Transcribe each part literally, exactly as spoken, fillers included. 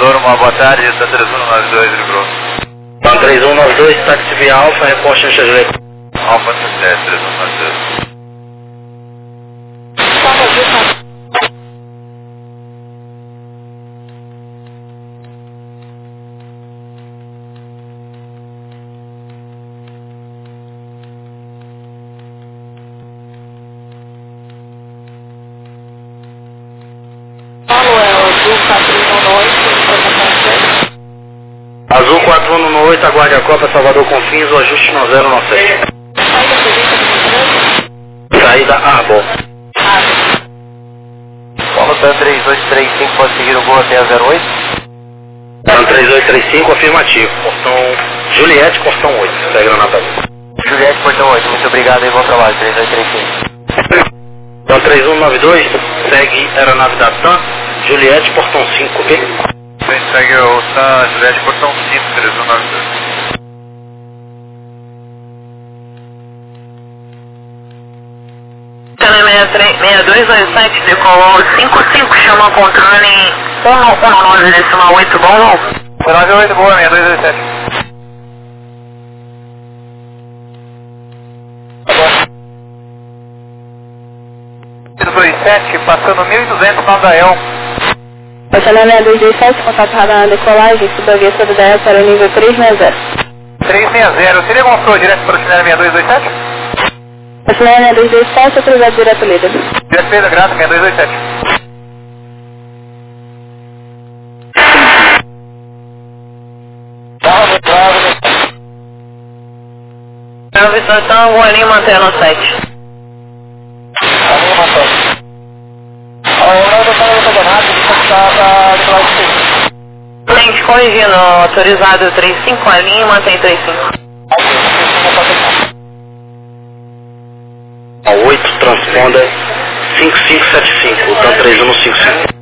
Salvador, uma boa tarde, está três um nove dois, Rio Grosso. Então, três um nove dois, táxi via Alfa, reposta em Xavier. Alfa sucesso, três um nove dois. Azul quatro um nove oito, aguarde a Copa, Salvador Confins, o ajuste nove zero nove sete. Saída Arbo. Paulo Tan três oito três cinco, pode seguir o voo até a zero oito? Tan três oito três cinco, afirmativo. Portão Juliette, portão oito. Segue na nota. Juliette, portão oito, muito obrigado e bom trabalho, três oito três cinco. Tan três um nove dois, segue aeronave da Tan, Juliette, portão cinco, ok? Segue o Tan Juliette, portão cinco, três um nove dois. seis dois dois sete, decolou cinco cinco, chama controle um um nove decimal oito, bom? nove oito, boa, seis dois dois sete. dois sete, passando mil e duzentos na Dael. Passando seis dois dois sete, contato radar na decolagem, subaviação do Dael para o nível três seis zero. três seis zero, seria algum flow direto para o final seis dois dois sete? Passando seis dois dois sete, autorizado direto líder. Direto Pedro, graça, seis dois dois sete. Vitor, o Aninho mantendo o sete. Aninho mantendo. Olha, eu não estou falando nada, está Gente, corrigindo, autorizado três cinco, Aninho mantém três cinco. A oito, transponder cinco cinco sete cinco, Tan três um cinco cinco.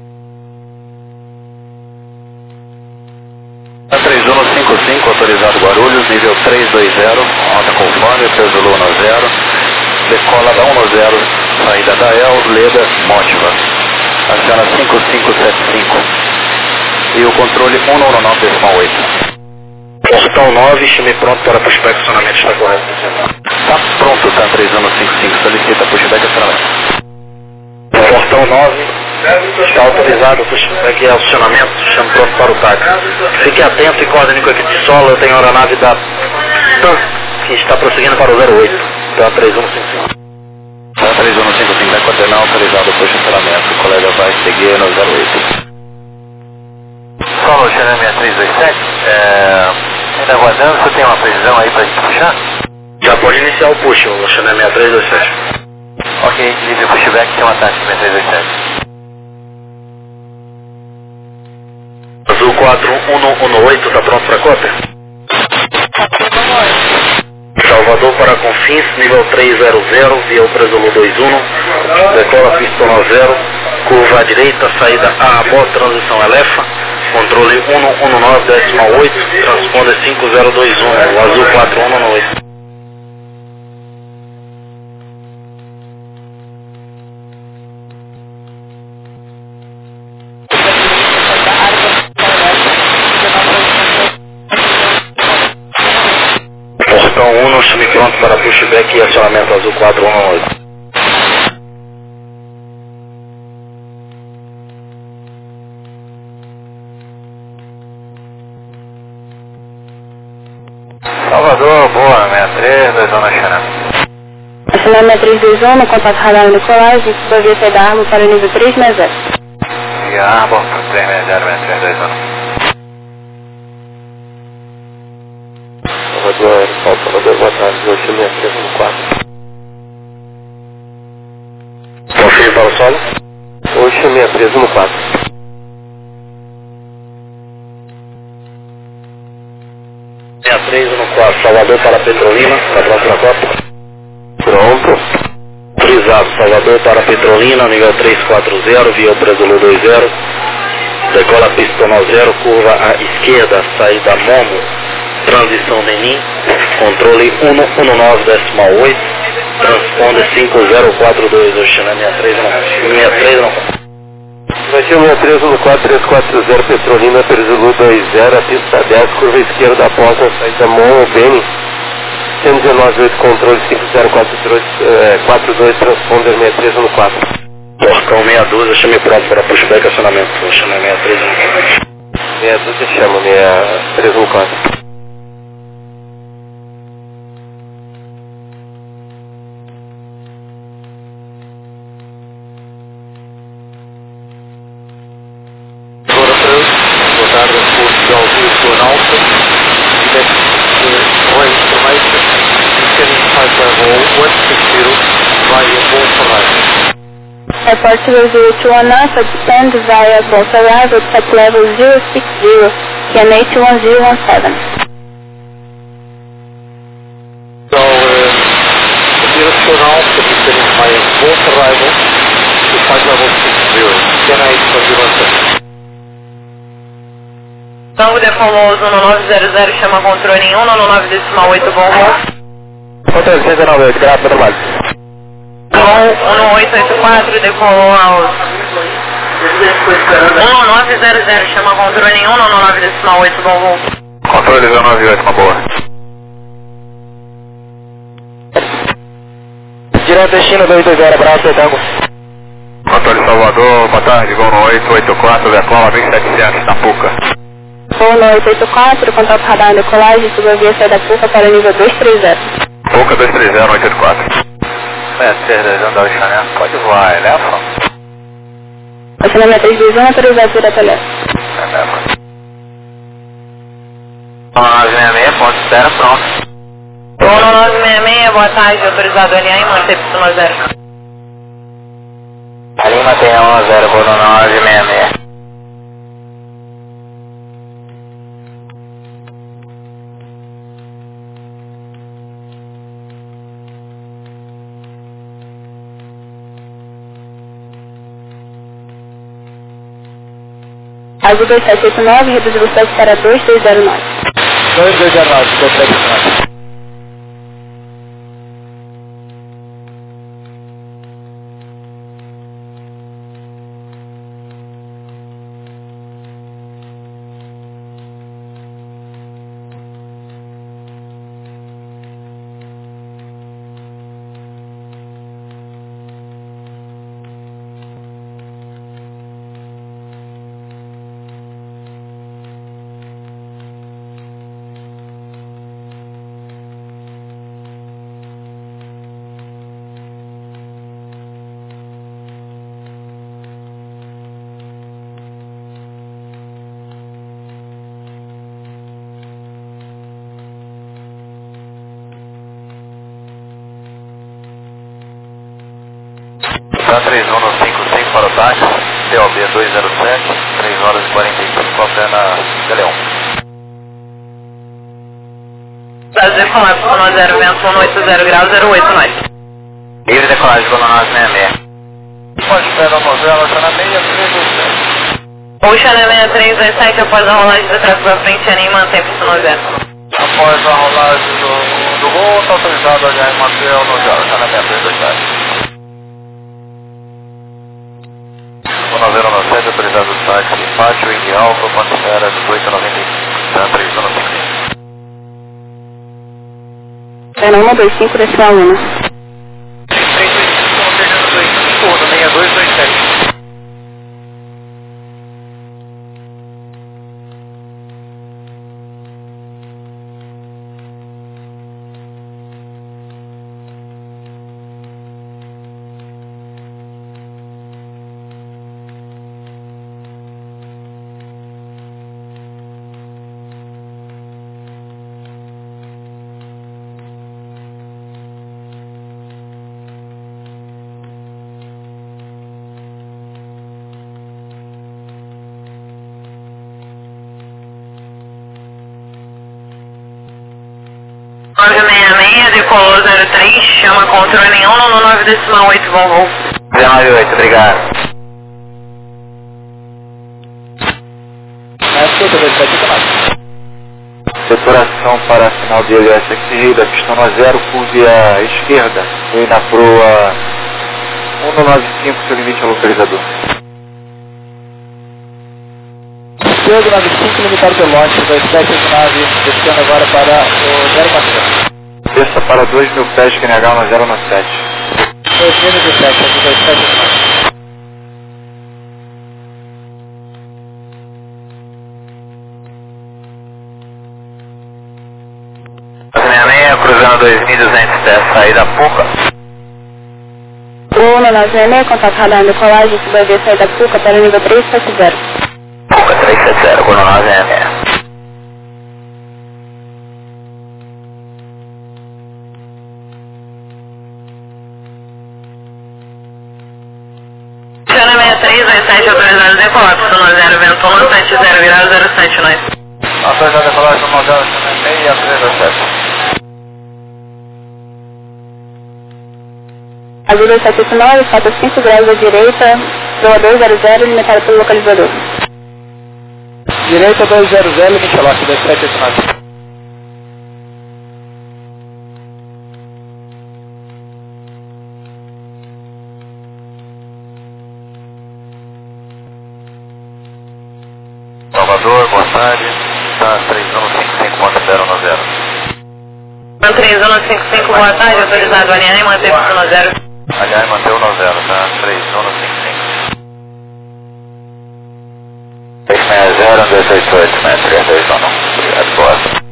Tan três um cinco cinco, autorizado Guarulhos, nível três dois zero, alta conforme, peso Luna zero, decola da um zero, saída da El, Leda, Mótiva. Aciona cinco cinco sete cinco. E o controle um nove nove decimal oito. Portão nove, estime pronto para pushback, acionamento está correto. Está pronto, Tan três um cinco cinco, solicita pushback acionamento. Portão nove, está autorizado pushback e acionamento, chame pronto para o táxi. Fique atento e coordene com a equipe de solo, eu tenho a aeronave da Tan, que está prosseguindo para o zero oito, Tan três um cinco cinco. Tan três um cinco cinco, vai coordenar autorizado push acionamento, o colega vai seguir no zero oito. Solo Xavier seis três dois sete, é, ainda aguardando, você tem uma previsão aí para a gente puxar? Já pode iniciar o push, o Xavier seis três dois sete. Ok, livre pushback, tem uma taxa seis três dois sete. Azul quatro um um oito, está pronto para cópia? Salvador para Confins, nível três zero zero, via o Presolu dois um, decola pista nove zero, curva à direita, saída A, A, transição Elefa, controle um um nove decimal oito, transponder cinco zero dois um, o Azul quatro um um oito. Portão um, chame pronto para pushback e acionamento Azul quatro um um oito. Salvador, boa, seis três, dois um na Xana. Assinando seis três dois um, no contato radar na decolagem, subaviação da Arbo para o nível três seis zero. E a Arbo, três seis zero, seis três dois um. Salvador, Salvador, boa tarde, vou te ler aqui no quatro. Confirme para o solo? Hoje seis três no quatro. seis três no quatro, Salvador para Petrolina, está pronto para a Copa? Pronto. Autorizado, Salvador para Petrolina, nível três quatro zero, via o Presolu dois zero, decola pista nove zero, curva à esquerda, saída Momo, transição Menin, controle um um nove decimal oito, transponder cinco zero quatro dois, Oxana seis três no quatro. Baixinho três um quatro três quatro zero Petrolina, Perzulu dois zero, a pista dez, curva esquerda da Poça, saída Mon Beni, cento e dezenove oito, controle cinco zero quatro dois, transponder seis três um quatro. Portão meia dúzia, chame próprio para pushback acionamento, chama seis três um quatro. Meia dúzia, chama seis três um quatro. Airport zero zero two one nine, descend via Bolsa Arrival at level zero six zero, K N H one zero one seven. So, uh, directional, descending via Bolsa Arrival to flight level six zero, K N H one zero one seven. Tango Decomose um nove zero zero, chama controle em um nove decimal oito, bom voo. Controle seis nove oito, grave, trabalho. um oito oito quatro, decolou aos um nove zero zero, chama controle em um nove decimal oito, bom voo. Controle zero nove oito, uma boa. Direto destino dois dois zero, abraço, Tango. Controle Salvador, boa tarde, voo no oito oito quatro, decola mil e setecentos na Puca. Voo no oito oito quatro, contato radar decolagem, suba via saída Puca para nível dois três zero. Puca dois três zero, oito oito quatro. É, Cerdezão da Oxané, pode voar, eleva? Oxané três dois um, autorizado direto a leste. Eleva. um nove seis seis, ponto zero, pronto. um nove seis seis, boa tarde, autorizado L A em Monte Y zero. Ali mantém a um zero, voo no nove seis seis. Azul dois sete oito nove, reduz velocidade para dois dois zero nove. dois dois zero nove, dois três nove. três um no cinco cinco para o táxi, C O B dois zero sete, três horas e quarenta e cinco, Alpena Galeão. Prazer com a zero zero vento, um oito zero grau, zero oito nove. Livre decolagem com o nove seis seis. Pode esperar no novela, está na meia três dois sete. Oxané seis três dois sete, após a rolagem do tráfego à frente, N mantém Y zero. Após a rolagem do, do voo, está autorizado a H M manter o novela, está na meia três dois sete. um zero nove sete, autorizado o táxi, pátio, Indy Alfa, Pantera, dezoito noventa e cinco, três um cinco cinco. Era um dois cinco, decimal um. três dois cinco, dois cinco, seis dois dois sete. nove seis seis, decolou zero três, chama controle em um nove decimal oito, bom voo. zero nove oito, obrigado. Saturação para final de L S aqui, da pistão a zero, curve à esquerda, e na proa um nove cinco, seu limite é localizador. Pedro nove cinco, limitado pelo lote dois sete oito nove, descendo agora para o zero quatro. Desça para dois mil pés, Q N H um zero nove sete. dois mil e dezessete, aqui dois sete oito nove. Cruzando dois mil e duzentos pés, saída Puca. Uno nove seis seis, contato radar de colagem, suba V, saída Puca para o nível três sete zero. Puca três sete zero, Uno nove seis seis. Chana sessenta e três, dois sete, autorizado decolar, Suno zero, vento um, sete zero, virado zero sete, nós. Autorizado decolar, Suno zero, seis três dois sete. Azul dois sete oito nove, falta cinco graus à direita, proa dois zero zero, limitado pelo localizador. Direita dois zero zero, limite lote dois sete oito nove. Salvador, boa tarde, está três um cinco cinco ponto zero nove zero. três um cinco cinco, boa tarde, autorizado alinhar e manter o Suno zero. Aliás, manteve o nove zero, tá? três um cinco cinco. seis seis zero, dois oito oito, né? três dois um. Obrigado, boa.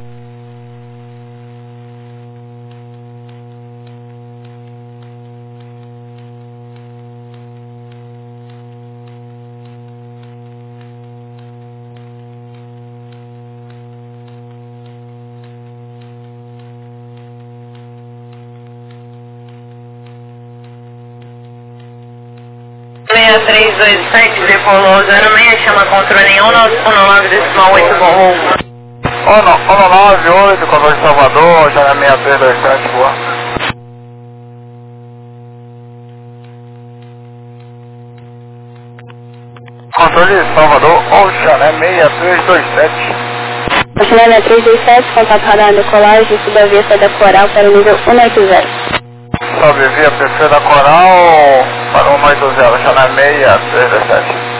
seis três dois sete, decolou zero seis, chama controle um nove decimal oito com um nove oito, controle de Salvador, já é seis três dois sete, boa. Controle de Salvador, Ocean, seis três dois sete. Ocean seis três dois sete, contato radar de colagem, suba V, saída Coral para o nível cento e oitenta. Sobrevivi a P C da Coral para o cento e oitenta, já na seis três dois sete.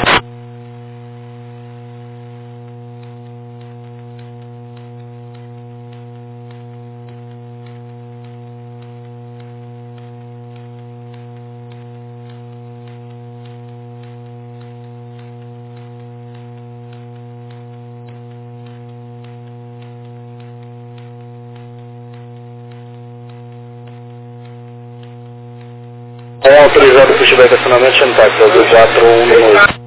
É autorizado para o pushback acionamento Chantax, azul quatro um um.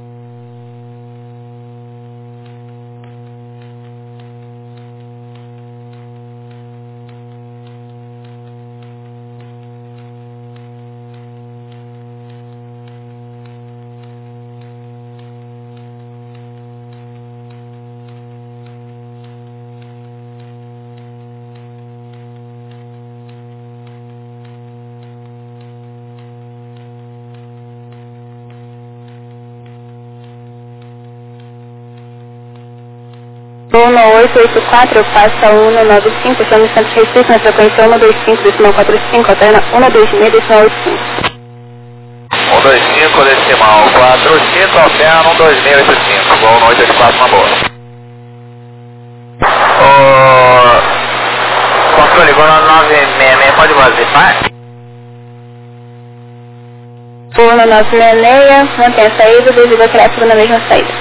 Uno oito oito quatro, passa um nove cinco, chama o centro restrito na frequência um dois cinco, decimal quatro cinco, alterna um dois seis, decimal oito cinco. um dois cinco, decimal quatro cinco, alterna um dois seis oito cinco, igual no oito oito quatro na boa. O controle, igual no nove seis seis, pode vazar? Uno nove seis seis, mantém a saída, desliga o tráfego na mesma saída.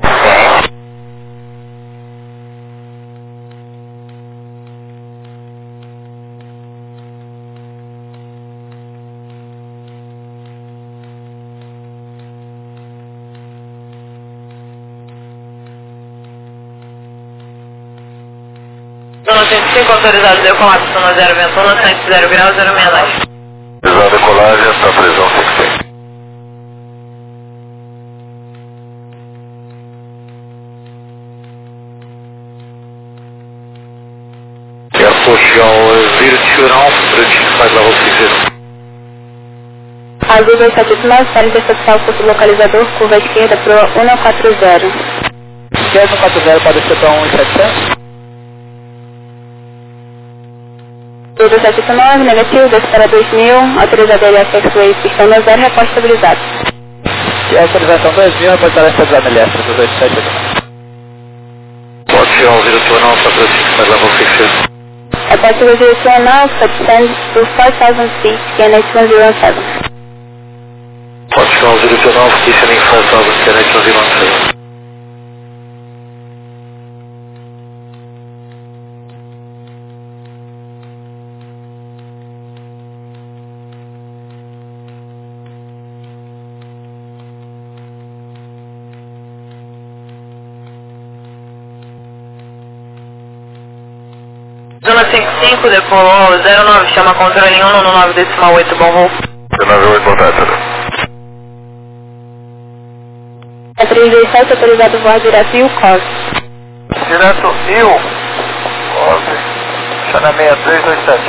noventa e cinco, autorizado decolar, Suno zero, vento um, cento zero grau, zero seis nove. Autorizado decolagem, está prisão cinco seis. Social Virtual, British five level six zero. Azul dois sete oito nove, para interceptar o curso localizador, curva esquerda, proa um quatro zero. Esquerda um quatro zero, pode ser para um sete sete. dois sete oito nove, negativo, desce para dois mil, autorizado L F X-Way, pistão no zero, repórte estabilizado. E a autorização dois mil, pode estar estabilizado L F, do dois sete oito nove. Portugal zero two one Alpha, approach six five level six two. É Portugal zero two one Alpha, descend to four thousand feet, K N H one zero one seven. Portugal zero two one Alpha, descending four thousand, K N H one zero one seven. Zona cinco cinco, decolou zero nove, chama controle um no nove decimal oito, bom voo. nove oito, boa tarde. É três dois sete, autorizado voar direto e o cos. Direto Rio, Cose, Chana seis três dois sete.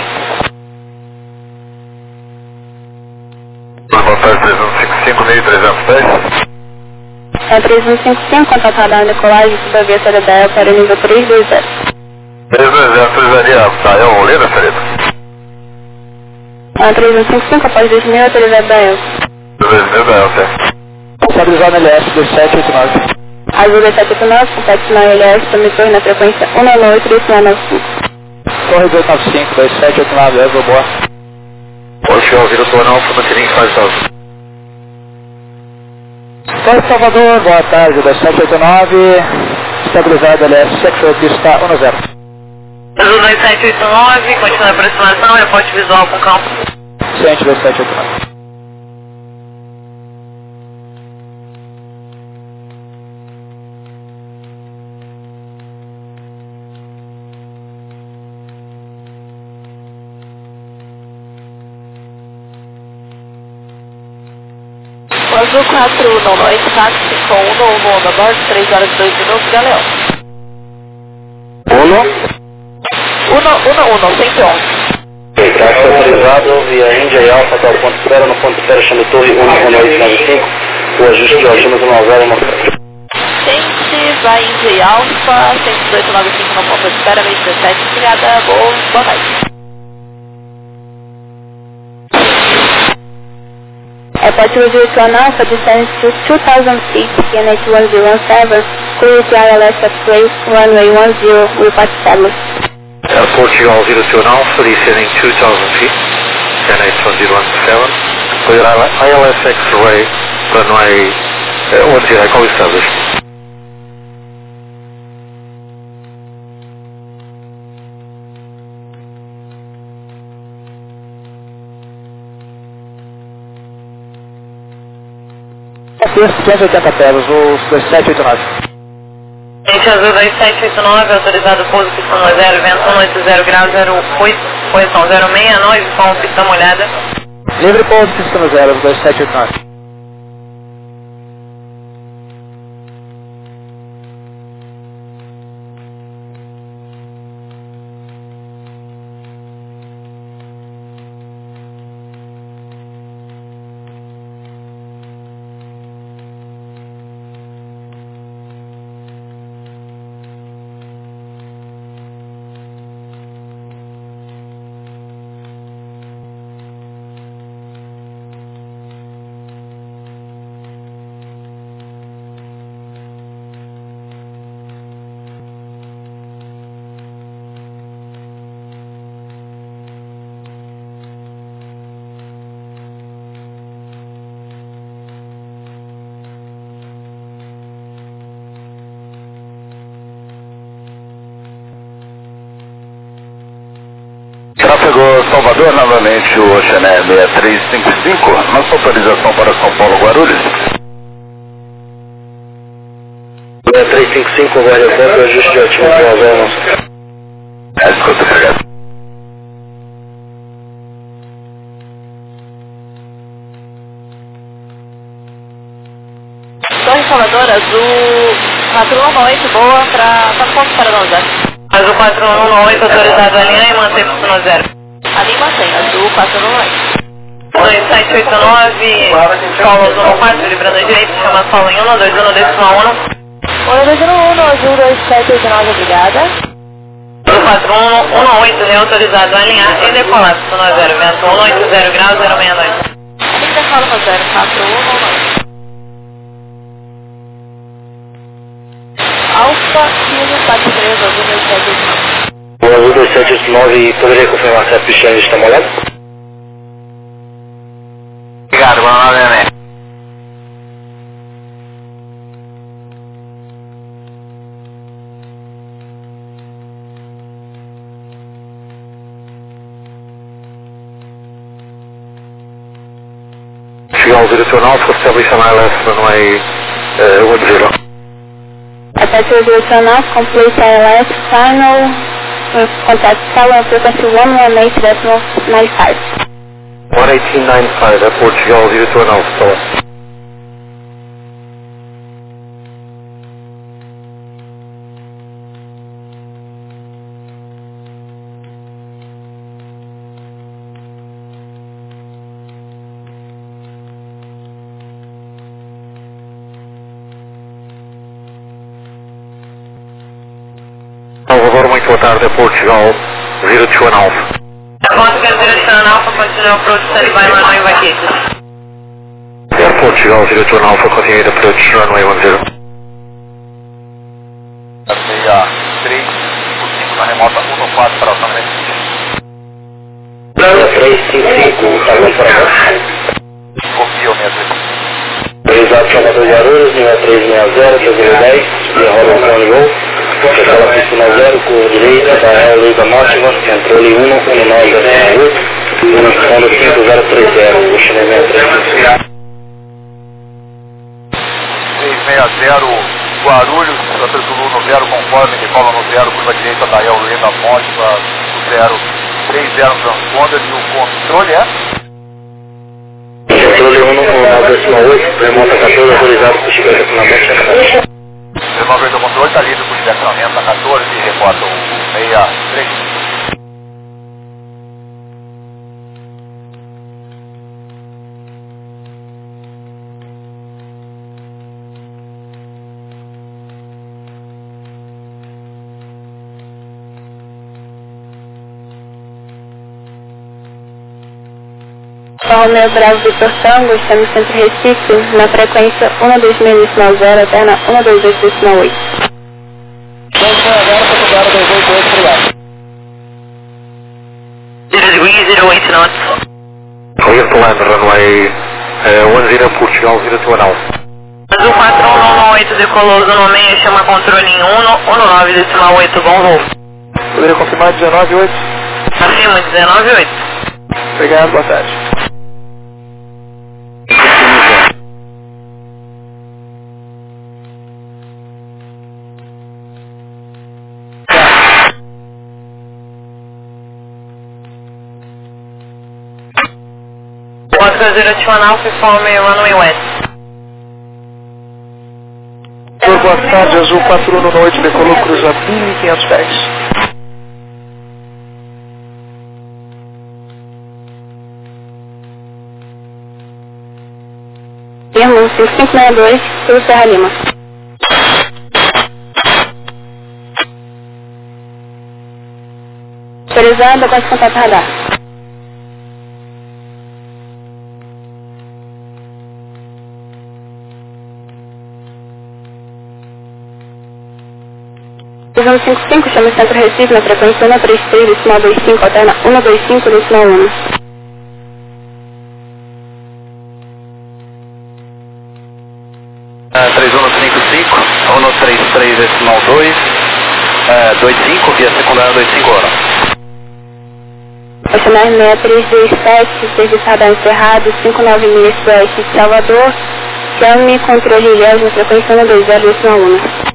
Boa tarde, três um cinco cinco, mil trezentos e dez. É três um cinco cinco, contato radar decolagem, subavia Cerebel para o nível três dois zero. três dois zero, autorizaria Dael Leda, Felipe? É três um cinco cinco, após dois mil, autorizado Dael. dois mil, Dael, certo. Estabilizado L S dois sete oito nove. Azul dois sete oito nove, compete na L S, transmissor na frequência um nove oito dois nove cinco. Torre dois nove cinco, dois sete oito nove, Evo, boa. Portugal zero two one Alpha, mantendo cinco thousand. Torre Salvador, boa tarde, dois sete oito nove. Estabilizado L S, sector pista um zero. Azul dois sete oito nove, continua a aproximação, reporte visual com campo. Ciente dois sete oito nove. Azul quatro um oito, táxi com um novo onda bordo, três horas e dois minutos, Galeão. Uno. Uno, uno, uno, cento e onze. Táxi autorizado via Índia e Alfa para o ponto zero, no ponto zero chama Torre um um oito nove cinco, o ajuste de alturas um zero uma. Gente, vai Índia e Alfa, cento e dezoito nove cinco no ponto de espera, meio dezessete, obrigada, boa, boa tarde. É Portugal zero two one Alpha, descend to two thousand feet, K N H one zero one seven, clear to I L S at place runway one zero, report established. Uh, Portugal zero two one Alpha, descending two thousand feet, K N H one zero one seven, clear I L S X-ray, runway uh, one zero, call established. quinhentos e oitenta pesos, os dois sete oito nove. Gente, Azul dois sete oito nove, autorizado pouso, pista um zero, vento cento e oitenta graus, zero oito, posição zero seis nove, com pista molhada. Livre pouso, pista zero, os dois sete oito nove. Tráfego Salvador, novamente o Oceané seis três cinco cinco, nossa autorização para São Paulo Guarulhos. seis três cinco cinco, vai aeroporto, ajuste de altura de Alvena. É, escuta, obrigado. Torre Salvador, Azul quatro um oito, boa pra... Tá no ponto para não zero. Azul quatro um oito, autorizado a alinhar e manter pista no zero. Ali mantém, Azul quatro um oito. dois sete oito nove, Paulo Zona quatro, librando a direita, chama Paulo em um, dois um, decimal um. um dois um, Azul dois sete oito nove, obrigada. Azul quatro um um oito, né, autorizado a alinhar e decolar, pista no zero, vento cento e oitenta graus, zero seis nove. Ali decola para zero quatro um um oito. Alfa quatro três, azul dois sete oito nove. O azul dois sete oito nove, poderia confirmar se a pista ainda está molhada? Obrigado, vamos lá, Nenê. Chigal zero two nine, for establishing I L S runway uh, one zero. Apache zero two nine, complete I L S, final, uh, contact tower frequency one one eight decimal nine five. one eighteen nine five, at Portugal zero two nine, tower. Salvador, muito boa tarde, é Portugal zero two nine. Oscar zero two nine, continue approach standby runway vacated. É Portugal zero two nine, continue approach runway one zero. seis três cinco cinco na remota um quatro para São Francisco. três cinco cinco, tá bom para nós. Confio mesmo. três A Salvador Guarulhos, nível três seis zero, três zero dez, derrola o São Gol. Escala pista zero, curva direita, da Real Luísa Máxima, controle um um nove zero oito, Unisfondo cinco zero três zero, puxamento três seis zero Guarulhos, Santa Zulu no zero, conforme, decola no zero, curva direita da Real Luísa Máxima, zero três zero transponder e o controle é? Controle um um nove oito, remota quatorze, autorizado por chegar aqui na baixa. Remover do controle está livre por direcionamento da quatorze e reporta o seis três. Romeo Bravo Vitor Tango, estamos no centro Recife, na frequência um dois seis decimal zero, até na um dois oito decimal oito. dois zero zero, Portugal dois oito oito, obrigado. zero oito knots. Clear to land, runway uh, one zero, Portugal zero two nine. Azul quatro um um oito, decolou no meio, chama controle em um nove decimal oito, bom voo. Poderia confirmar dezenove oito? Acima, dezenove oito. Obrigado, boa tarde. Oscar zero two nine, form runway west. Boa tarde, Azul quatro um no oito, decolou, cruza mil e quinhentos pés. Termo cinco cinco seis dois, Sul Serra Lima. Autorizado, após contato radar. um cinco cinco, chama o Centro Recife na frequência um três três, decimal dois cinco, alterna um dois cinco, decimal um. três um cinco cinco, um três três decimal dois, dois cinco, via secundária dois cinco horas. Oceanar seis três dois sete, serviço radar encerrado, cinco nove milhas para oeste de Salvador, chame controle ilhéus na frequência um dois zero, decimal um.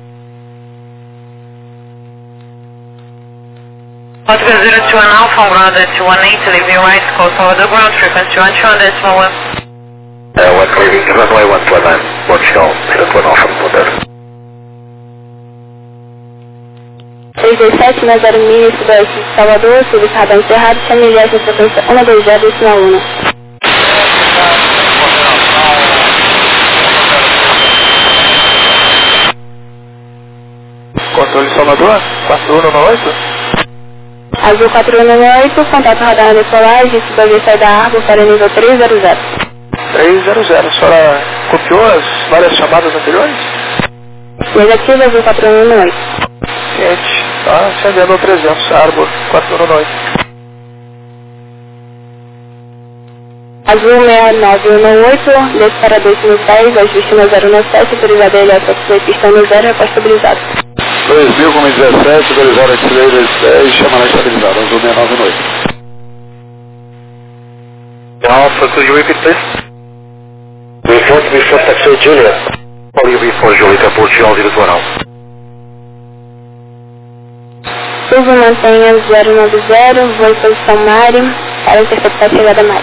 Oscar zero two one Alpha, ground at one eight, leaving right, call Salvador ground, frequency one two one decimal one. Uh, one leaving runway one two nine, Portugal zero two nine, from Portugal. seis dois sete, mais zero milhas sudoeste de Salvador, serviço radar encerrado, chame ilhéus na frequência um dois zero, decimal um. Controle Salvador, quatro um no oito. Azul quatro um nove oito, contato radar na decolagem, subir sair da árvore para nível três zero zero. três zero zero, a senhora copiou as várias chamadas anteriores? Negativo, azul quatro um um oito. Quente, tá acendendo o trezentos, Arbor quatro um oito. Azul seis nove um oito, desce para dois mil e dez, ajuste no zero um sete, autorizado L S X-Ray, pistão no zero, repós estabilizado. dois mil e dezessete, autorizado X-Ray dois dez, chama na estabilizada, Azul seis nove um oito. Alpha, could you repeat please? Report before taxi Juliet. Call you before Juliet, airport G zero two nine. Suvo mantenha zero nove zero, voo em posição Mari, para interceptar a chegada Mari.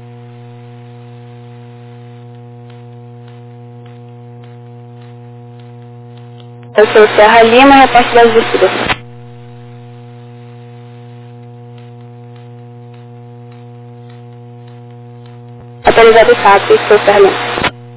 Eu sou Serra Lima, reporte das descidas. Autorizado S A P, sou Serra Lima.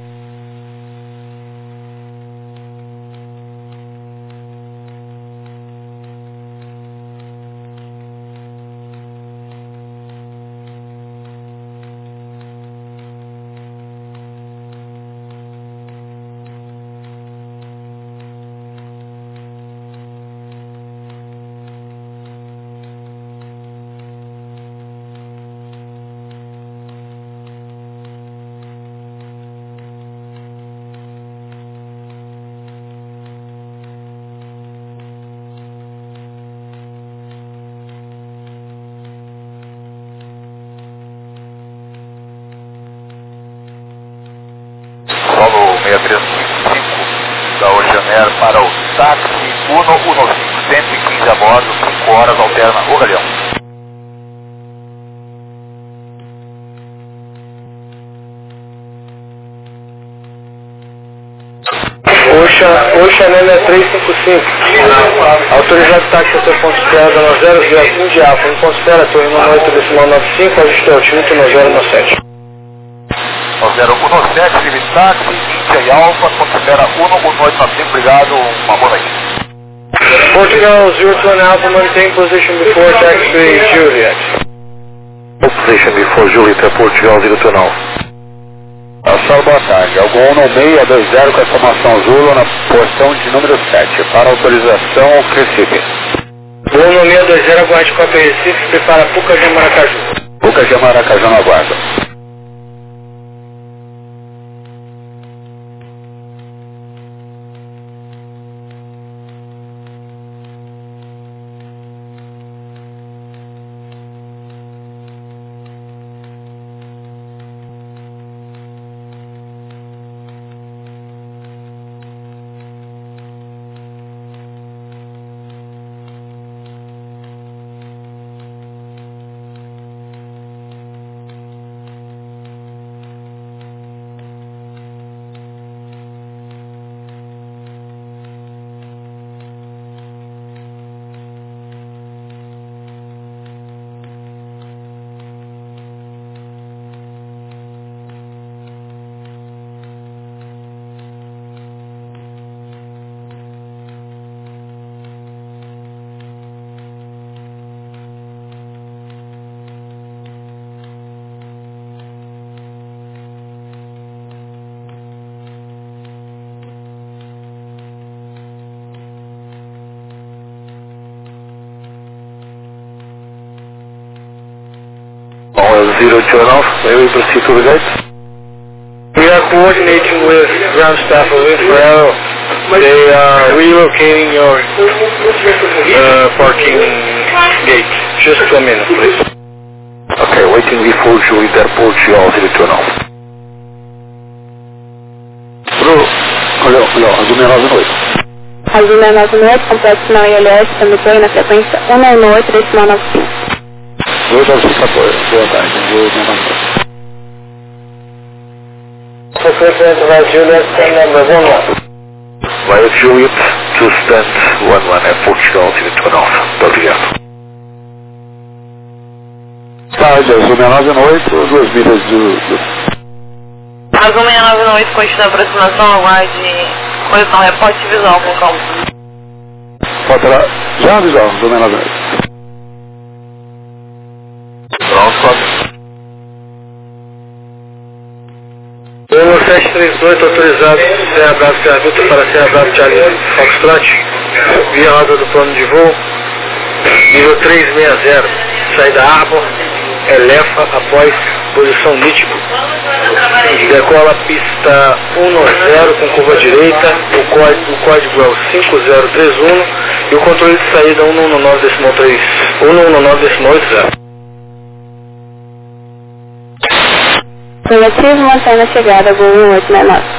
Solo seis três cinco da Oceanair para o táxi um um cinco, cento e quinze a bordo, cinco horas, alterna o Galeão. Oceanair três cinco cinco. Autorizado táxi até ponto espera da zero zero um de Alfa, em ponto espera, torre um oito decimal nove cinco, ajuste altímetro no zero um sete. zero um sete, Civil Táxi, Índia e Alfa, ponto espera um um oito nove cinco, obrigado, uma boa noite. Portugal zero two one Alpha, maintain position before taxi Juliet. Position before Juliet, Portugal zero two one Alpha. Sal, boa tarde. Algo um no seis dois zero com a formação Zulu na porção de número sete, para autorização Recife. um no seis dois zero, aguarde cópia Recife, prepara Puca de Maracaju. Puca de Maracaju na guarda. zero two one Alpha, may we proceed to the gate? We are coordinating with ground staff of Infraero. They are relocating your uh, parking gate. Just a minute, please. Okay, waiting before Juliet Airport, G zero two one Alpha. Pro, olha, olha, Azul seis nove oito. Azul seis nove oito, complexo sinal I L S, também na frequência um um oito, decimal nove cinco. Dois aos quatorze, boa tarde, Azul seis nove oito. Frequência vai Juliet, stand number one one. Vai Juliet, to stand one one Airport, G zero two one Alpha. Muito obrigado. Tarde, Azul seis nove oito, duas milhas do... do... Azul seis nove oito, continua a aproximação, aguarde posição, reporte visual com calma. Pode lá, já visual, Azul seis nove oito. Pronto, um sete três oito, autorizado Serra Bravo, Serra Vitor para Serra Bravo, Charlie Foxtrot, via roda do plano de voo, nível trezentos e sessenta, saída Arbor, Elefa, após posição nítico, decola pista cento com curva direita, o código, o código é o cinco zero três um e o controle de saída cento e dezesseis decimal três, cento e dezesseis decimal oitenta. Relativo, mantém na chegada, Gol um oito seis nove.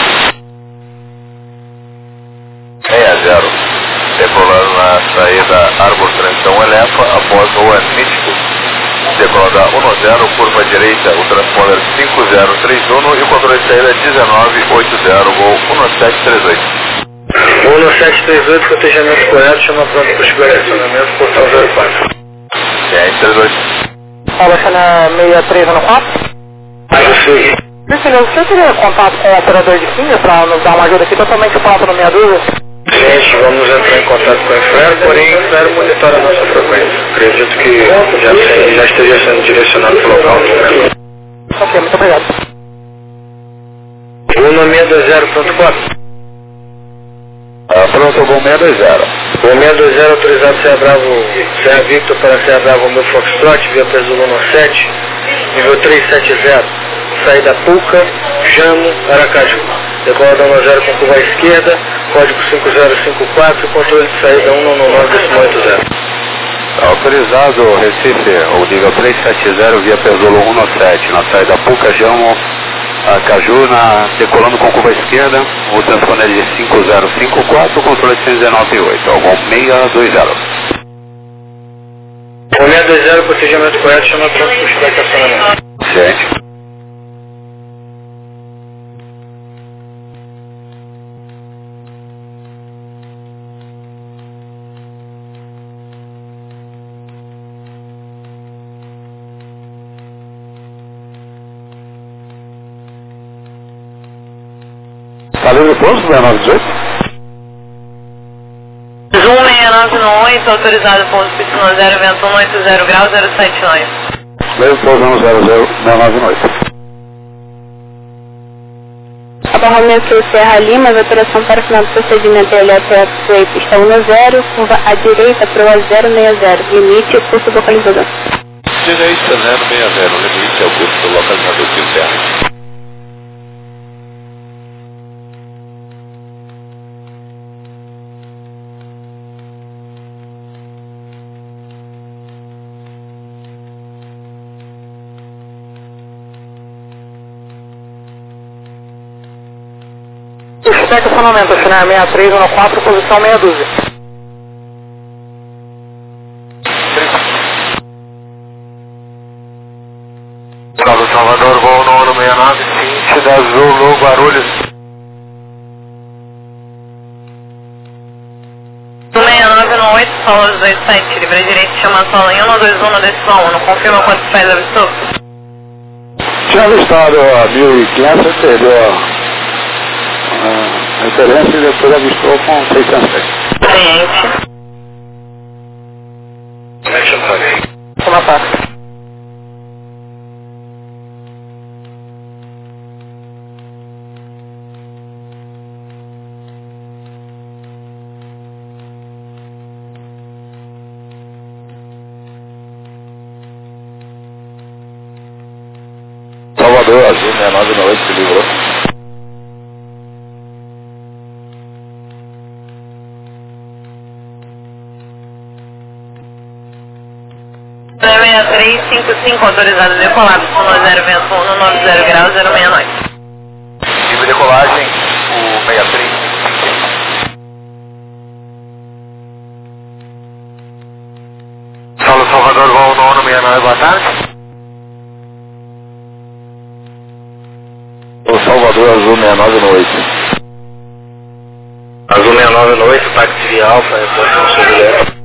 seis zero, decolando na saída Arbor Transição Elefa, após o anítico, decolada cento e dez, curva direita, o transponder cinco zero três um e o controle de saída dezenove oitenta, Gol um sete três oito. um sete três oito, cotejamento correto, chama pronto para o estacionamento, portão zero quatro. sete três oito. Fala na seis três um quatro. Aí eu sei. Vicente, você teria contato com o operador de Finha para nos dar uma ajuda aqui totalmente pronta no meia dúzia? Gente, vamos entrar em contato com a Infraero, porém a Infraero monitora a nossa frequência. Acredito que já, já esteja sendo direcionado para o local no momento. Ok, muito obrigado. um seis dois zero, pronto quatro. Ah, pronto, Gol seis dois zero. um seis dois zero, autorizado Serra Bravo, Serra Victor para Serra Bravo, meu Foxtrot, via Peso um sete, nível trezentos e setenta, saída Puca, Jamo, Aracaju. Decolada cento e dez com curva à esquerda, código cinco zero cinco quatro, controle de saída cento e dezesseis decimal oitenta. Autorizado Recife, o nível trezentos e setenta via Pesolo cento e sete, na saída Puca, Jamo, Aracaju, na, decolando com curva à esquerda, o transponder de cinco zero cinco quatro, controle de cento e dezenove oito, algum seis dois zero. um seis dois zero, procedimento correto, chama pronto para o estacionamento. Gente. Valeu o posto, seis nove dezoito? Zoom seis nove oito, autorizado posto pista zero, vento um oitenta graus, zero sete nove. Valeu o posto, zero zero seis nove oito. Abarramento Serra Lima, operação para o final do procedimento L F X-Ray, pista dez, curva à direita, Pro zero seis zero, limite, curso localizador. Direita zero seis zero, limite é o curso localizador de terra. Estacionamento, assinar seis três um quatro, posição meia dúzia. Cabo Salvador, voo número sessenta e nove, vinte da Zulu, Guarulhos. seis nove oito, solo dois sete, livre direito, chama solo em um dois um, decisão um, confirma quantos pés avistou? Tinha avistado a mil e quinhentos, perdeu a a referência e depois avistou com seiscentos. Cliente. Toma parte. Salvador, Azul seis nove oito, se livrou. seis três cinco cinco, autorizado decolado, zero zero vento um, noventa graus, zero seis nove. Livre decolagem, o seis três cinco cinco. Saulo Salvador, voo nono sessenta e nove, boa tarde. O Salvador, Azul seis nove oito. Azul sessenta e nove oito, táxi via Alfa, retorno sobre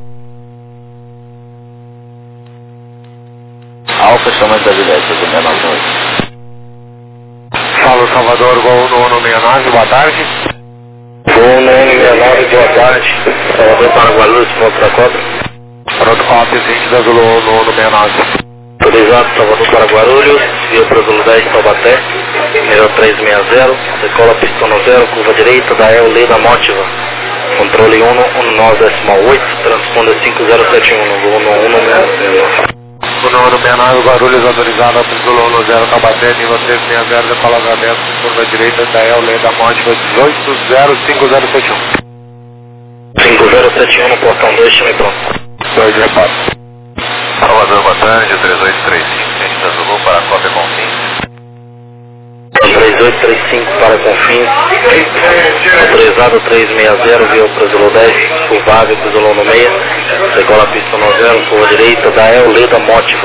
Alfa chama de Davilete, Azul seis nove oito. Saulo Salvador, voo nono sessenta e nove, boa tarde. Voo nono sessenta e nove, boa tarde. Salvador para Guarulhos, pronto para Cobra. Pronto com a vinte da Zulu nono sessenta e nove. Autorizado, Salvador para Guarulhos, via para Zulu dez, Taubaté. nível três seis zero, decola pista um zero, curva direita da E O Leda Motiva. Controle um um nove oito, transponder cinco zero sete um, no um um um. O número sessenta e nove, Guarulhos autorizado, Aprisula um zero, Taubaté, nível três seis zero, decola aberto, curva direita da E O Leda Motiva, dezoito zero cinco zero sete um. cinco zero sete um no portão dois, chame pronto. dois de quatro. Salvador, boa tarde, três oito três cinco, frente da Zulu para a cópia Confins. três oito três cinco para Confins, autorizado três seis zero, via para Zulu dez, curvável para Zulu no meio, decola pista um zero, curva direita da E O Leda Motiva.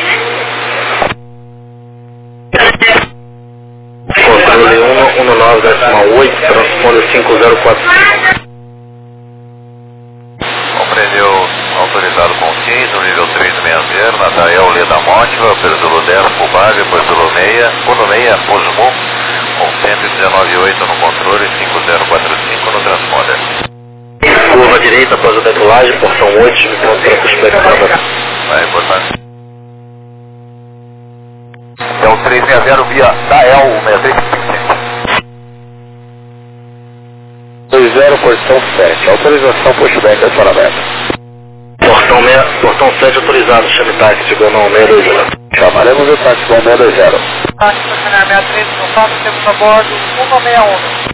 Controle um um nove oito, transponder cinco zero quatro cinco. Compreendeu autorizado Confins, no nível três seis zero, na da E O Leda Motiva, Zulu dez, curvável, depois Zulu seis, Uno seis, Posmo, com cento e dezenove vírgula oito no controle, cinco zero quatro cinco no transponder. Curva direita após a decolagem, portão oito, me pronto para prospectar. Vai, importante. É o três seis zero via da E L seis três cinco cinco. dois zero, portão sete, autorização pushback é para aberta. Portão, meia, portão sete autorizado, chame táxi, chegou no seis dois zero. Chamaremos o táxi com seis dois zero. Táxi para seis três no quatro, temos a bordo um seis um.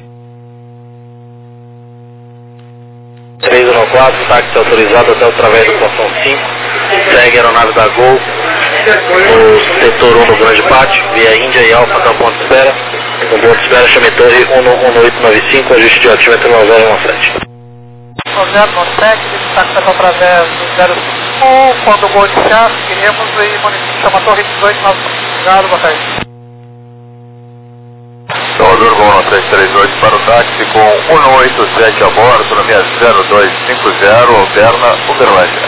três um quatro, táxi autorizado até através do portão cinco, segue a aeronave da Gol, o setor um do Grande Pátio, via Índia e Alfa até o ponto de espera, no ponto de espera chame torre um um oito nove cinco, ajuste de altímetro nove zero um sete. nove zero um sete, táxi através do zero cinco, quando o gol iniciar, seguiremos e município chama torre dezoito nove cinco. Obrigado, boa tarde. Salvador, Gol nove três três oito para o táxi com um oito sete a bordo, autonomia zero dois cinco zero, alterna Uberlândia.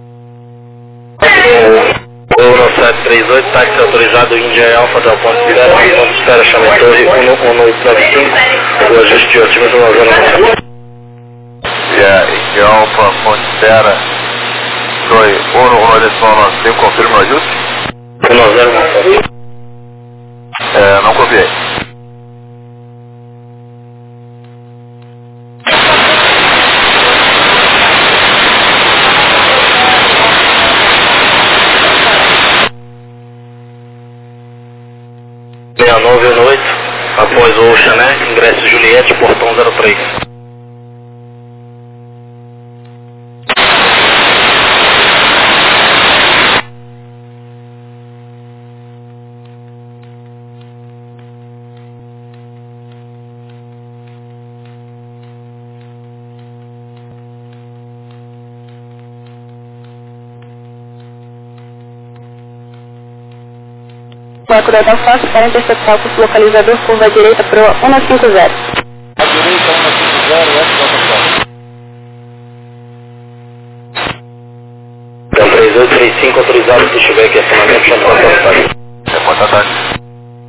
um sete três oito, táxi autorizado Índia e Alfa até o ponto de espera, ponto de espera chame torre um um oito nove cinco, o ajuste de altímetro nove zero um sete. Via Índia Alfa, ponto de espera, foi um um oito nove cinco, confirma o ajuste? nove zero um sete. É, não copiei. seis nove um oito, após o Chané, ingresso Juliette, portão zero três. Bloco da Alface para interceptar o curso localizador curva direita para o um cinco zero. A direita um cinco zero, S J. Então três oito três cinco autorizado, pushback e acionamento, chame para a táxi. Reporta a táxi.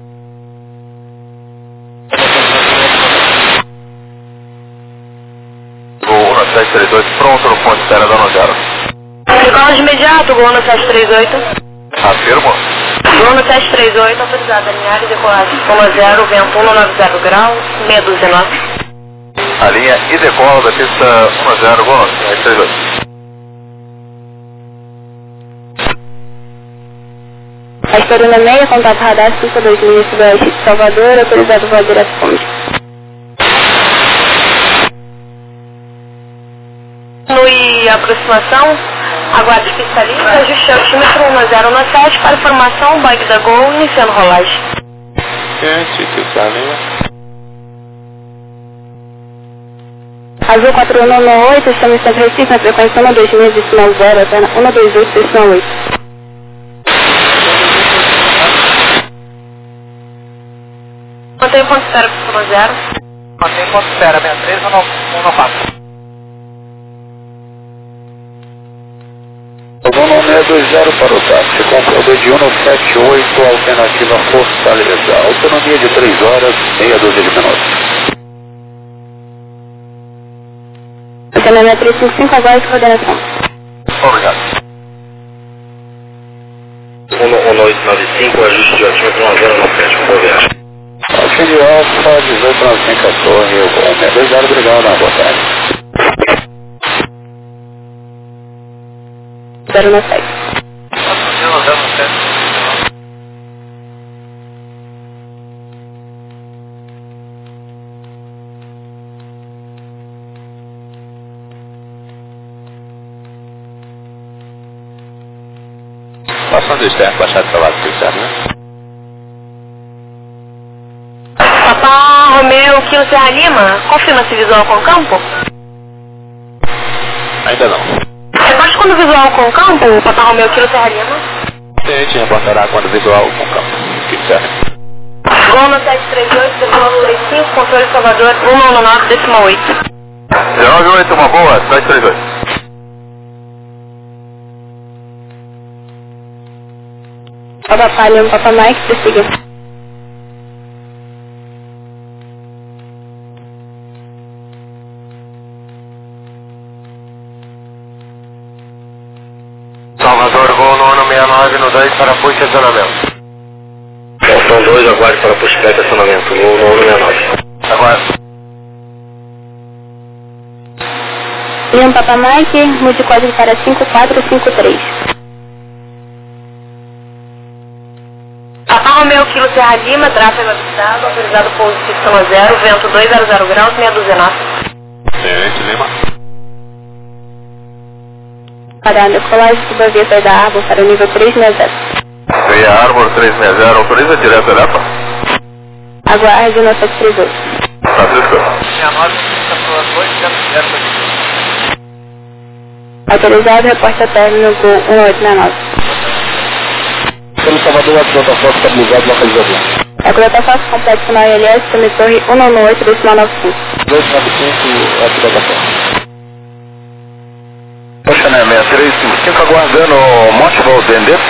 Gol um sete três oito, pronto no ponto de espera da um zero. Decola de imediato, Gol no sete três oito. Afirmo. Gol no sete três oito, autorizado a alinhar e decolar um zero, vento um nove zero grau, seis dois nove. A linha e decola da pista um zero, Gol sete três oito. Astorina meia, contato radar cinco dois mil, Sudeste de Salvador, autorizado voar direto ponte. Continue a aproximação, aguarde pista livre, ajuste altímetro um zero um sete para formação, bug da Gol, iniciando rolagem. Azul quatro um um oito, estamos em Recife, na frequência um dois mil, decimal zero, até um dois oito, decimal oito. Mantém ponto de espera com um zero. Mantém ponto de espera, seis três um quatro. Uno seis dois zero para o táxi, comprador de um sete oito, alternativa Fortaleza, autonomia de três horas, meia dúzia de minutos. Autonomia três cinco cinco, agora de coordenação. Obrigado. um um oito nove cinco, ajuste de altímetro um zero um sete, boa viagem. Filho Alfa, dezoito nove cinco a torre, eu vou um dois zero, obrigado, não, boa tarde. zero nove sete. Passando o externo, baixar de salado, tudo certo, né? Papá Romeu, Kilo Serra Lima, confirma se visual com campo? Ainda não. Reparte quando visual com campo, Papá Romeu, Kilo Serra Lima? Sim, a gente reportará quando visual com campo. Tudo certo. Goma sete três oito, decimal três cinco, controle Salvador, um nove nove, decimal oito. nove oito, uma boa, sete três oito. Papa Palio, Papa Mike, persiga. Salvador, gol no ano seis nove no dois para push estacionamento. Portão dois, aguarde para push back estacionamento. Gol no ano seis nove. Aguarde. Lima Papa Mike, mude código para cinco quatro cinco três. Papá Romeu, Kilo Serra Lima, tráfego avisado, autorizado pouso fixo zero, vento dois zero zero graus, meia dúzia nove. Tenente Lima. Para a decolagem subaviatória da Arbo para o nível três seis zero. Via Armor três seis zero, autoriza direto Elefa. Aguarde no sete três oito. Francisco. Autorizado, reporte a término Gol um oito seis nove. Pelo Salvador, a Fox estabilizado, localizador. A Fox completa final I L S, Semi Torre um nove oito, decimal nove cinco. dois nove cinco, a Fox. Poxa, né, seis três cinco cinco, aguardando o Monte Valdender.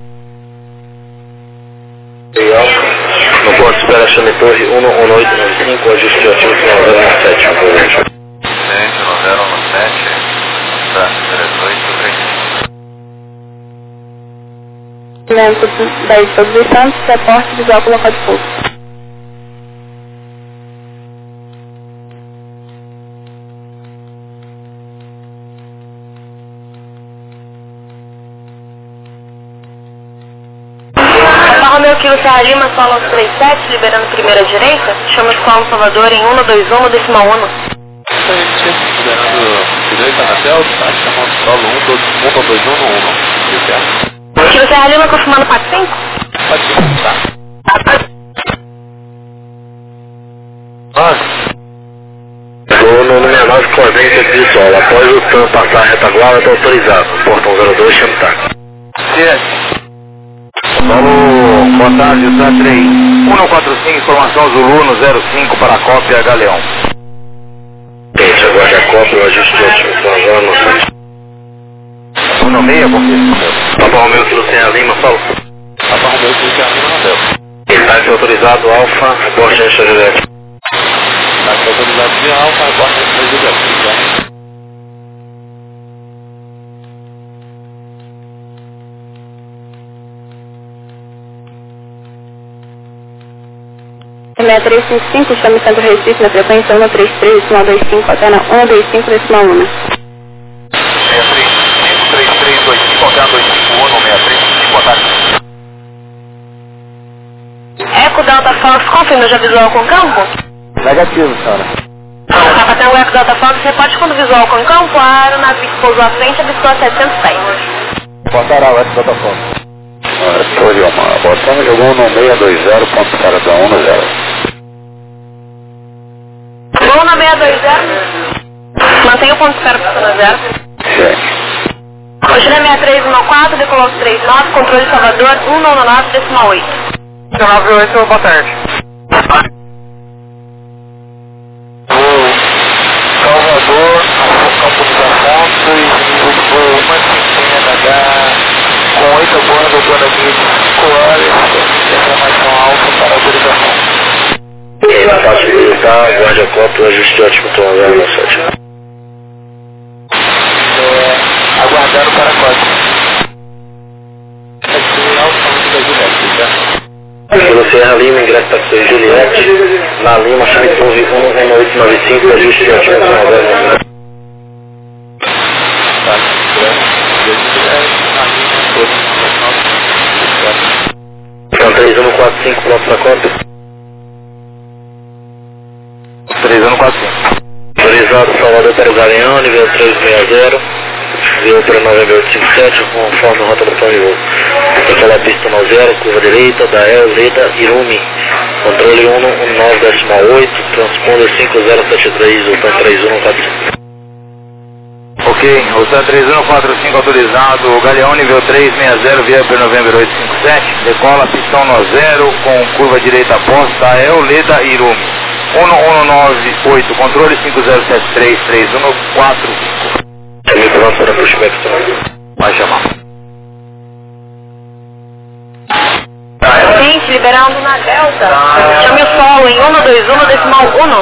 No ponto de espera, Semi Torre um nove oito nove cinco, ajuste ativo final zero nove sete. Tenente no zero nove sete, tá, zero oito três cinco. Vento dez Todos os Santos, reporte visual com local de pouso. Papá Romeu, Kilo Serra Lima, solo três sete, liberando primeira direita, chama de Paulo Salvador em um dois um, decimal um. Gente, liberando direita na Delta, tá chamando solo um dois um no um, tudo certo. Kilo Serra Lima, confirmando P A C cinco? Pode ser, tá. Gol no seis nove com ausência de visual. Após o T A M passar a retaguarda, está autorizado. Portão zero dois, chama o táxi. Alô, boa tarde, T A três. um quatro cinco, informação Zulu no zero cinco para a cópia Galeão. Gente, aguarde a cópia, o ajuste de ativação agora no site. um nove seis, confirma. Papa Romeu, Kilo Serra Lima, fala. Papa Romeu, Kilo Serra Lima, não deu. Táxi autorizado, Alfa, reporte extra direto. Tá autorizado de Alfa, reporte extra direto. seis três cinco cinco, chame Centro Recife na frequência um três três, decimal dois cinco, até na um dois cinco, decimal um. seis três cinco três três dois cinco, até dois cinco um, seis três cinco, boa tarde. Eco Delta Fox, confirma já visual com campo? Negativo, senhora. Papa tem o Eco Delta Fox, reparte quando visual com campo, a aeronave que pousou à frente avistou a setecentos e dez. Botará o Eco Delta Fox. Torre uma, botando jogou no seis dois zero, ponto para da um zero. Gol na seis dois zero. Mantenha o ponto de espera para zero. Sim. Rotina seis três um quatro, decolou três nove, controle Salvador um nove nove, decimal oito. nove oito, boa tarde. Salvador, Campo dos Afonso e uma centena H com oito boas, doutora aqui de cinco horas, reclamação alta para autorização. Na faixa militar, aguarde a cópia, o ajuste de ativo final zero nove sete. É, aguardando para a cópia. Aqui é o som da direto, tá? Kilo Serra Lima, ingresso taxi Juliette, na Lima, Chamitove um um oito nove cinco, ajuste de altímetro nove. Então três um quatro cinco, pronto para cópia. três um quatro cinco. Autorizado Salvador para o Galeão, nível três seis zero, via para nove oito cinco sete, conforme rota para São João. Decolar pista no zero, curva direita, Dael, Leda, Irumi. Controle um um nove decimal oito, transponder cinco zero sete três, Ultan três um quatro cinco. Ok, Ultan três um quatro cinco autorizado, o Galeão nível três seis zero, via para November oito cinco sete, decola pistão no zero, com curva direita após, Dael, Leda, Irumi. um um nove oito, controle cinco zero sete três, três um quatro cinco. É muito pronto para pushback também. Vai chamar. Gente, liberando na Delta. Chame o solo em um dois um decimal um.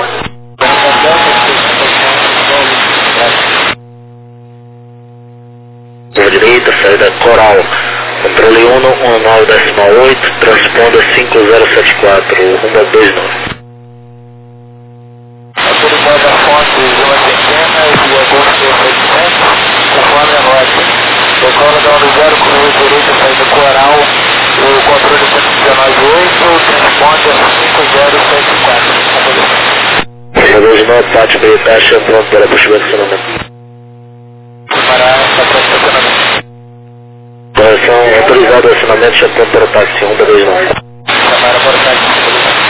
Curva direita, saída Coral. Controle um um nove decimal oito, transponder cinco zero sete quatro, rumo a dois nove. Autorizado a fonte uma centena e agosto oito sete, conforme a rota. Decola da um zero, curva direita, saída Coral, o controle cento e dezenove oito, transponder cinco zero sete quatro. Rumo a dois nove, Pátio Beitaxa, pronto para pushback estacionamento. Para essa próxima estacionamento. Correção autorizado, acionamento, já pronto para o táxi, rumo a dois nove. Chamara para o táxi.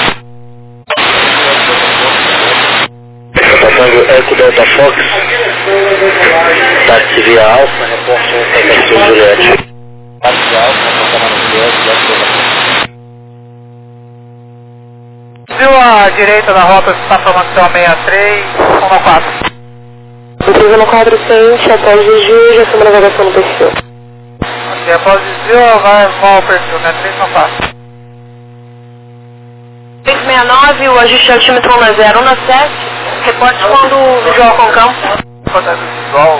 Passando Eco Delta Fox, táxi via Alfa, reporte um taxi Juliette. Táxi Alfa, comando Juliette, Viu a direita da rota que está formação sessenta e três, um quatro. três um quatro cem, após desvio, já foi uma navegação no perfil. Aqui após desvio, vai arrumar o perfil, né? três um quatro. três seis nove, o ajuste altímetro um zero um sete. Reporte quando o visual com campo. Quando visual,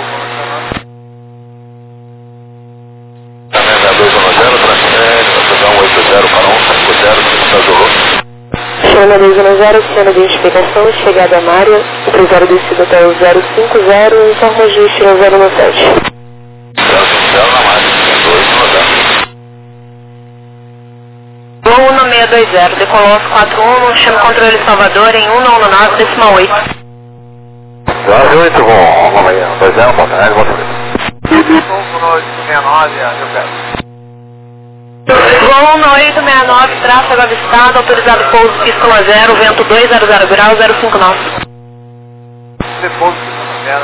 Também dois um zero, transfere, vazão oito zero para um cinco zero, cinco zero. Chama dois um zero, cena de identificação, chegada a Mária, empresário descido até o zero cinco zero, informa ajuste no zero um sete. zero cinco zero na margem, dois um zero. Voo um seis dois zero, decolou quatro um, chama controle Salvador em um um nove decimal oito. quase oito, bom, vamos aí, dois zero, bom, né, vamos ver. um oito seis nove, eu quero. Voo um oito seis nove, tráfego avistado, autorizado pouso pista um zero, vento dois zero zero grau, zero cinco nove. Depois, zero.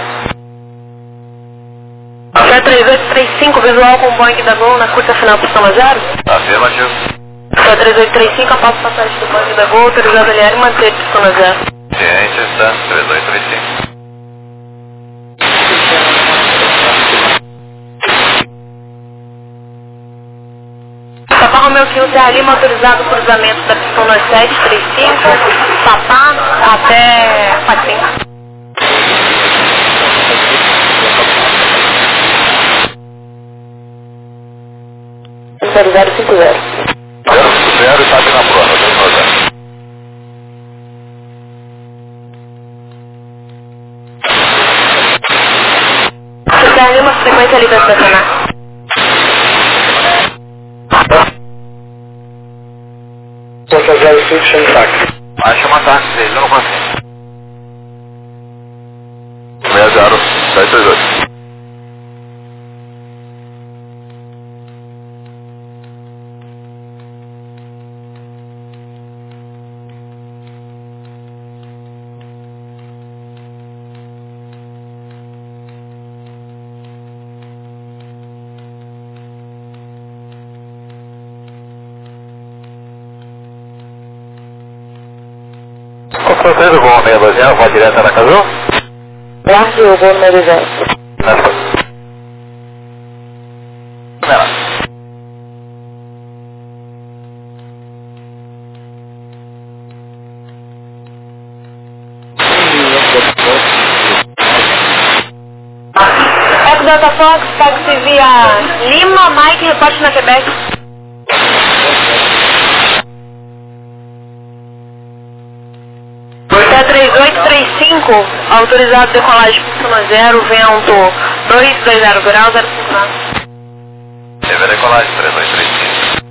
Fé três oito três cinco, visual com Boeing da Gol na curta final pista um zero. Afirmativo. Fé três oito três cinco, após passagem do Boeing da Gol, autorizado a alinhar e manter pista um zero. Ciência está, três oito três cinco. Papá Romeu Quinto Serra Lima, autorizado o cruzamento da pista um sete três cinco, Papá até Patim. zero zero cinco zero. zero cinco zero e está aqui na prova, dois um zero. Serra Lima, frequência livre a estacionar. Santa zero cinco, chama táxi. Vai chamar táxi, seis, eu não consigo. seis zero sete dois oito. Com certeza, vou meia dozinha, vou direto na casa. Largue o voo número zero. Eco Delta Fox, táxi via Lima, Mike, reporte na Quebec. cinco, autorizado decolagem Y zero, vento dois dois zero graus, zero cinco nove. Teve decolagem três dois três cinco.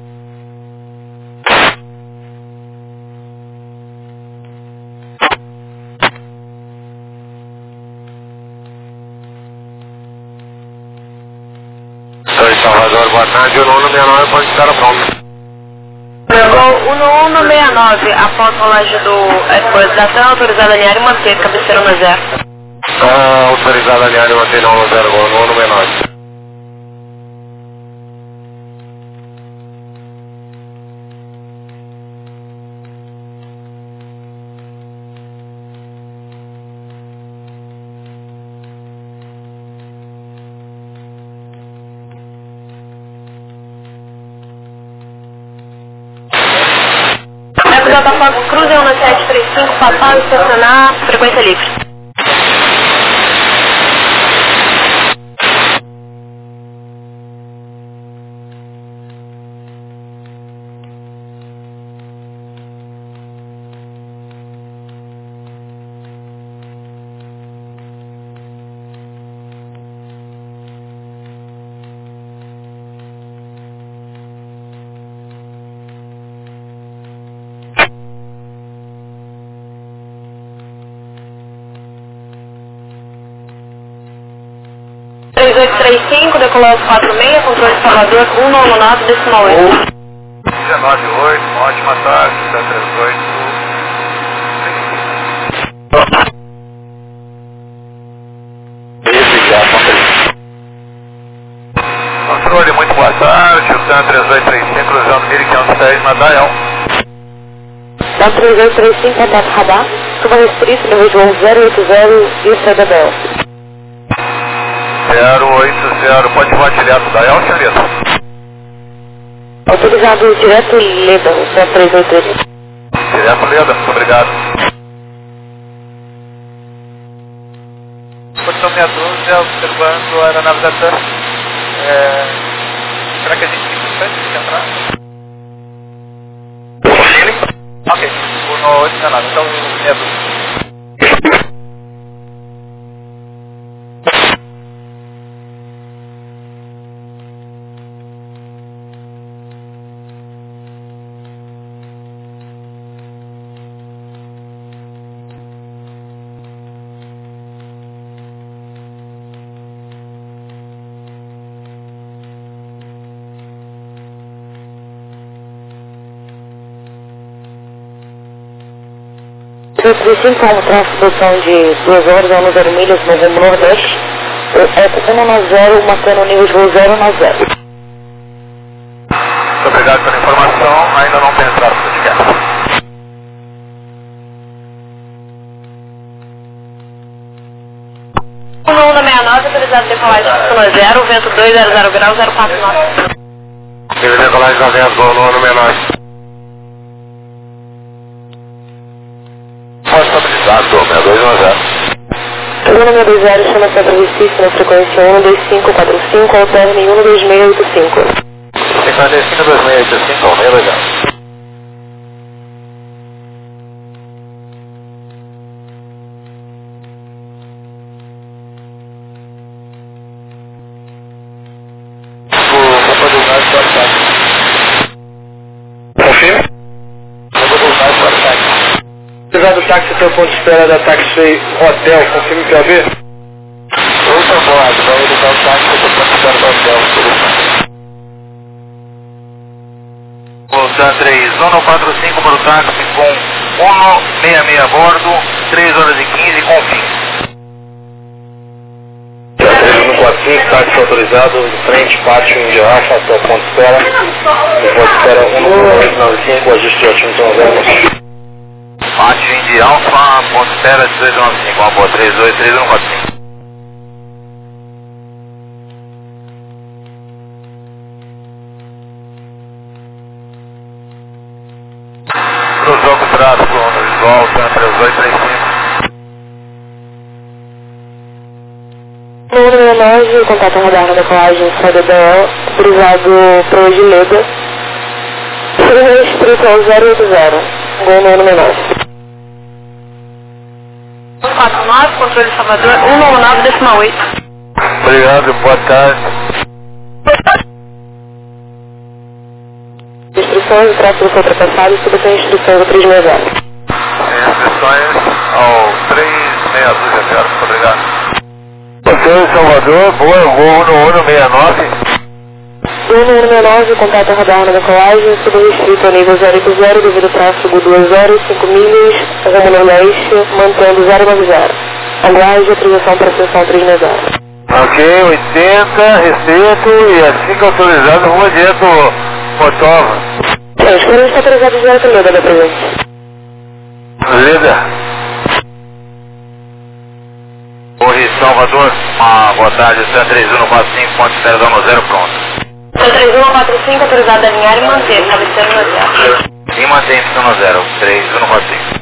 Torre Salvador, boa tarde, o nono seis nove pode estar pronto. Pegou o um um seis nove, após rolagem do exposição, autorizado alinhar e manter, cabeceira no zero. Ah, autorizado alinhar e manter no zero, no nono seis nove. J Fox Cruze um sete três cinco, passar e estacionar, frequência livre. três oito três cinco, decolou quatro seis, controle de Salvador, um nove nove, decimal oito. dezenove oito, uma ótima tarde, sete três oito. Controle, muito boa tarde, o Sam três oito três cinco, cruzando mil quinhentos e dez na Dial. Sam três oito três cinco, contato radar, suba restrito, nível de voo zero oito zero e saída da Dial. zero oito zero, pode voar direto da El, senhorita? Autorizado direto Leda, Sam três oito três cinco. Direto Leda, muito obrigado. Posição seis doze, observando a aeronave da TAM. É... Será que a gente tem bastante de entrar? Ok, o no oito não é nada, então seis doze. três três cinco, com transição de duas horas a zero milhas no rumo nordeste. É um nove zero, marcando o nível de voo zero nove zero. Muito obrigado pela informação, ainda não tem entrado no podcast. um um seis nove, autorizado decolagem Y zero, vento dois zero zero graus, zero quatro nove. Teve decolagem na vento, no ano menor. Estabilizado, seis dois um zero. O número dois zero chama-se para Recife na frequência um dois cinco quatro cinco, alterne um dois seis oito cinco. cinquenta e cinco, dois seis oito cinco, meio legal. O roupa do gás do ataque. Confirma? Roupa do gás do ataque. Apesar do táxi ter o ponto de espera da Taxi Hotel, confirme que ver? Outra boa, vai ligar o táxi para o ponto de espera do hotel, tudo bem. Volta três um quatro cinco para o táxi com um seis seis a bordo, três horas e quinze com fim. três um quatro cinco, táxi autorizado, de frente, pátio Índia Alfa, até o ponto de espera. O ponto de espera um oito nove cinco, ajuste de otimizão zero. Pátio Índia Alfa, ponto de espera dezoito nove cinco, uma boa, três oito três um quatro cinco. Cruzou com o tráfego no visual, três oito três cinco. Número nove, contato radar na decolagem saída da El, autorizado para hoje Leda, restrito ao zero oito zero, gol no número nove. um quatro nove. controle Salvador, cento e nove decimal oito. Obrigado, boa tarde. Instruções, o tráfego foi ultrapassado e tudo tem instruções do três seis zero. Instruções ao três seis zero, muito obrigado. Controle Salvador, boa, voo no um um seis nove. um um seis nove, contato radar na decolagem, tudo restrito ao nível zero oito zero, devido ao tráfego duas zero, cinco milhas, rumo nordeste, mantendo zero nove zero. Aguarde autorização para a sessão três seis zero. Ok, oitenta, respeito e assim que autorizado, rumo adiante o Motova. É, os caras estão autorizados direto ao Leda da presente. Leda. Oi, Salvador, uma boa tarde, C três um quatro cinco, ponto de perdão no zero, pronto. C três um quatro cinco, autorizado a alinhar e manter, cabeceira no zero. E mantém no zero, três um quatro cinco.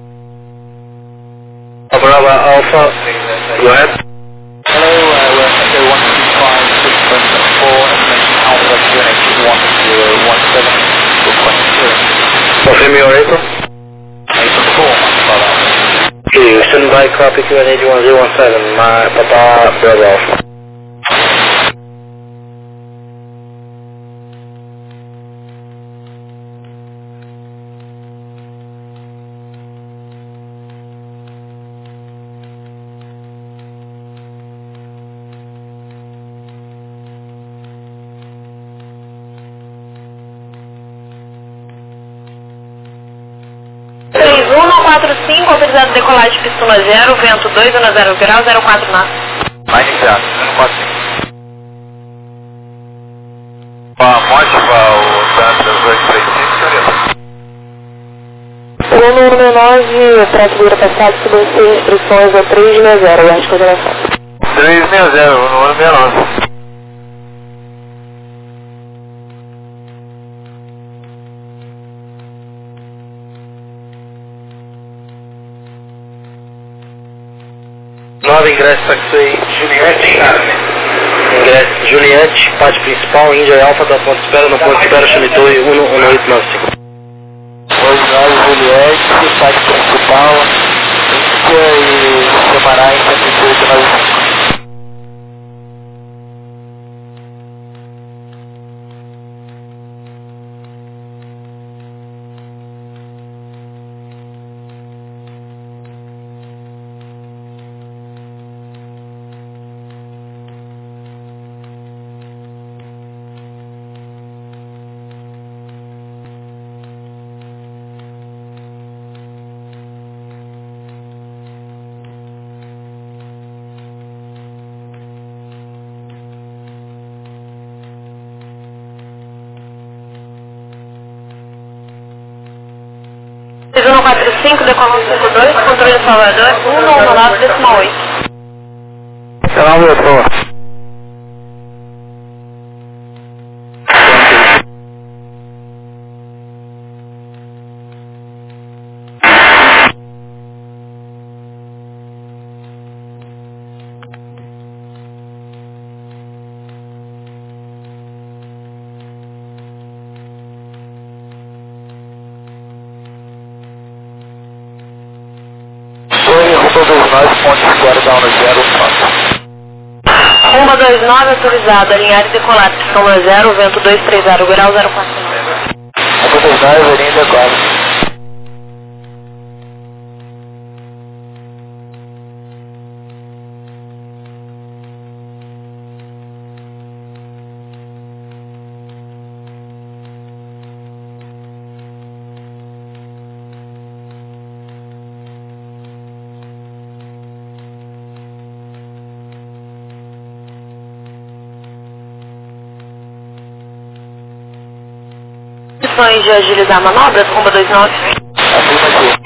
Brava Alpha, go ahead. Hello, uh, we're Echo one two five, six four, information Alpha, Q N H one zero one seven, request Confirm your April. April four, Papa. Okay, stand by, copy Q N H one zero one seven, my Papa Bravo Alpha. três um quatro cinco, autorizado decolagem pistona zero, vento dois zero grau, zero quatro na. Vai iniciar, um quatro cinco. Mostra o Santos dois três cinco, um um seis nove, tráfego ultrapassado, tudo sem instruções ao três seis zero, aguarde coordenação. três seis zero, no ano seis nove. nove, ingresso taxi Juliette, ingresso Juliette, parte principal, Índia Alpha da ponte de espera, no ponto de espera, Chamitoi, um um oito nove cinco. Oi, nove, Juliette, parte principal, Índia e Camará em cento e oito nove cinco. três um quatro cinco, decolão cinco dois, controle Salvador, cento e nove decimal oito. Canal meu, por favor. nove ponto zero, down zero, Rumba dois nove, autorizado, alinhar e decolar, pistona zero, vento dois três zero grau, zero quatro nove. Rumba dois nove, linha decolar. Condições de agilizar manobras, Rumba dois nove. Afirmativo.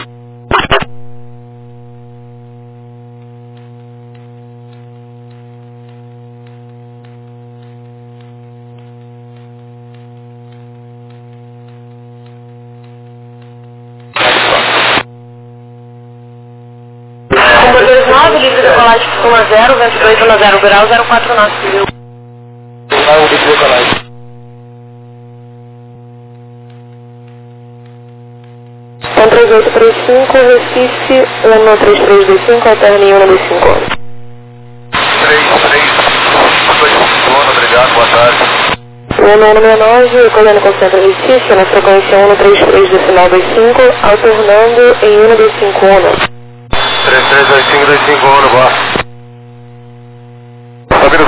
Rumba dois nove, livre decolagem pistona zero, vento dois zero grau, zero quatro nove. Vai o livre decolagem. São três oito três cinco, Recife, um três três dois cinco, alterne um dois cinco um. três três dois cinco, obrigado, boa tarde. O um nove nove, recolhendo com o centro Recife, na frequência um três três decimal dois cinco, alternando em um dois cinco um. três três dois cinco dois cinco um, boa.